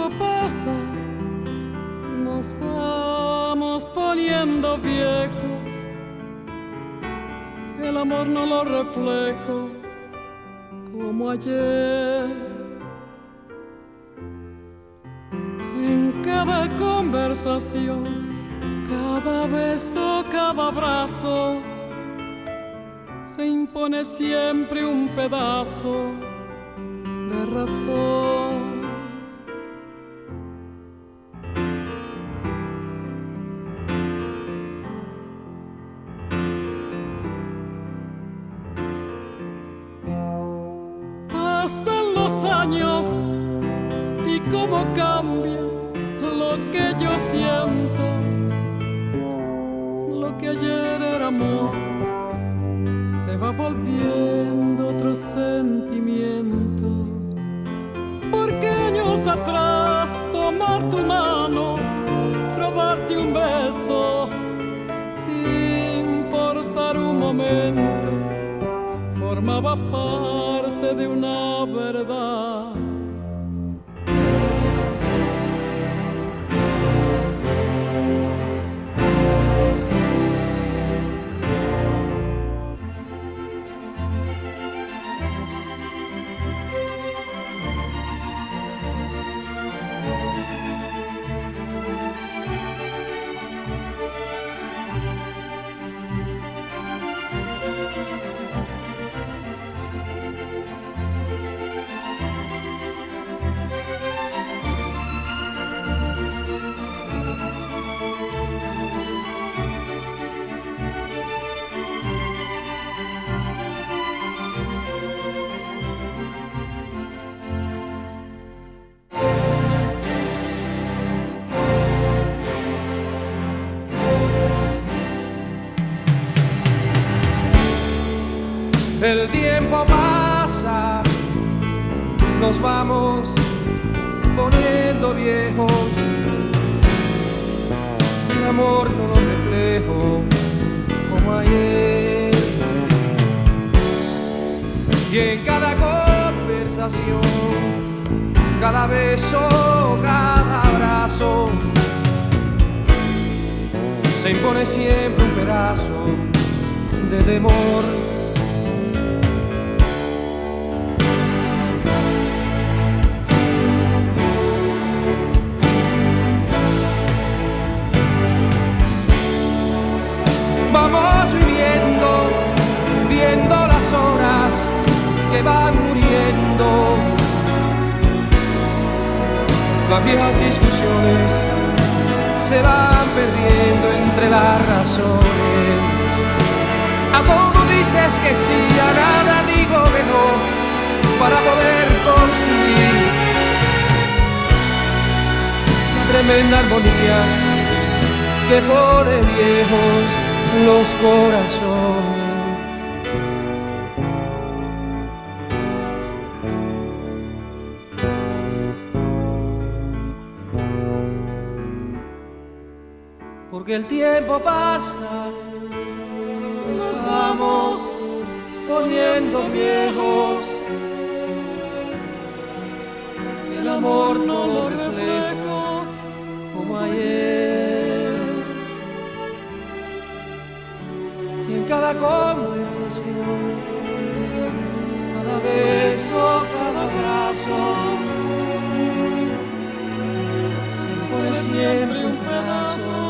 tiempo pasa, nos vamos poniendo viejos. El amor no lo reflejo como ayer. En cada conversación, cada beso, cada abrazo, se impone siempre un pedazo de razón. Pasan los años y cómo cambia lo que yo siento. Lo que ayer era amor se va volviendo otro sentimiento. Porque años atrás tomar tu mano, robarte un beso sin forzar un momento, formaba parte de una verdad. El tiempo pasa, nos vamos poniendo viejos. El amor no lo reflejo como ayer. Y en cada conversación, cada beso, cada abrazo, se impone siempre un pedazo de temor. Vamos viviendo, viendo las horas que van muriendo. Las viejas discusiones se van perdiendo entre las razones. A todo dices que sí, a nada digo que no, para poder construir la tremenda armonía que pone viejos los corazones. Porque el tiempo pasa, nos vamos poniendo viejos, y el amor no lo reflejo como ayer. Y en cada conversación, cada beso, cada abrazo, se impone siempre un pedazo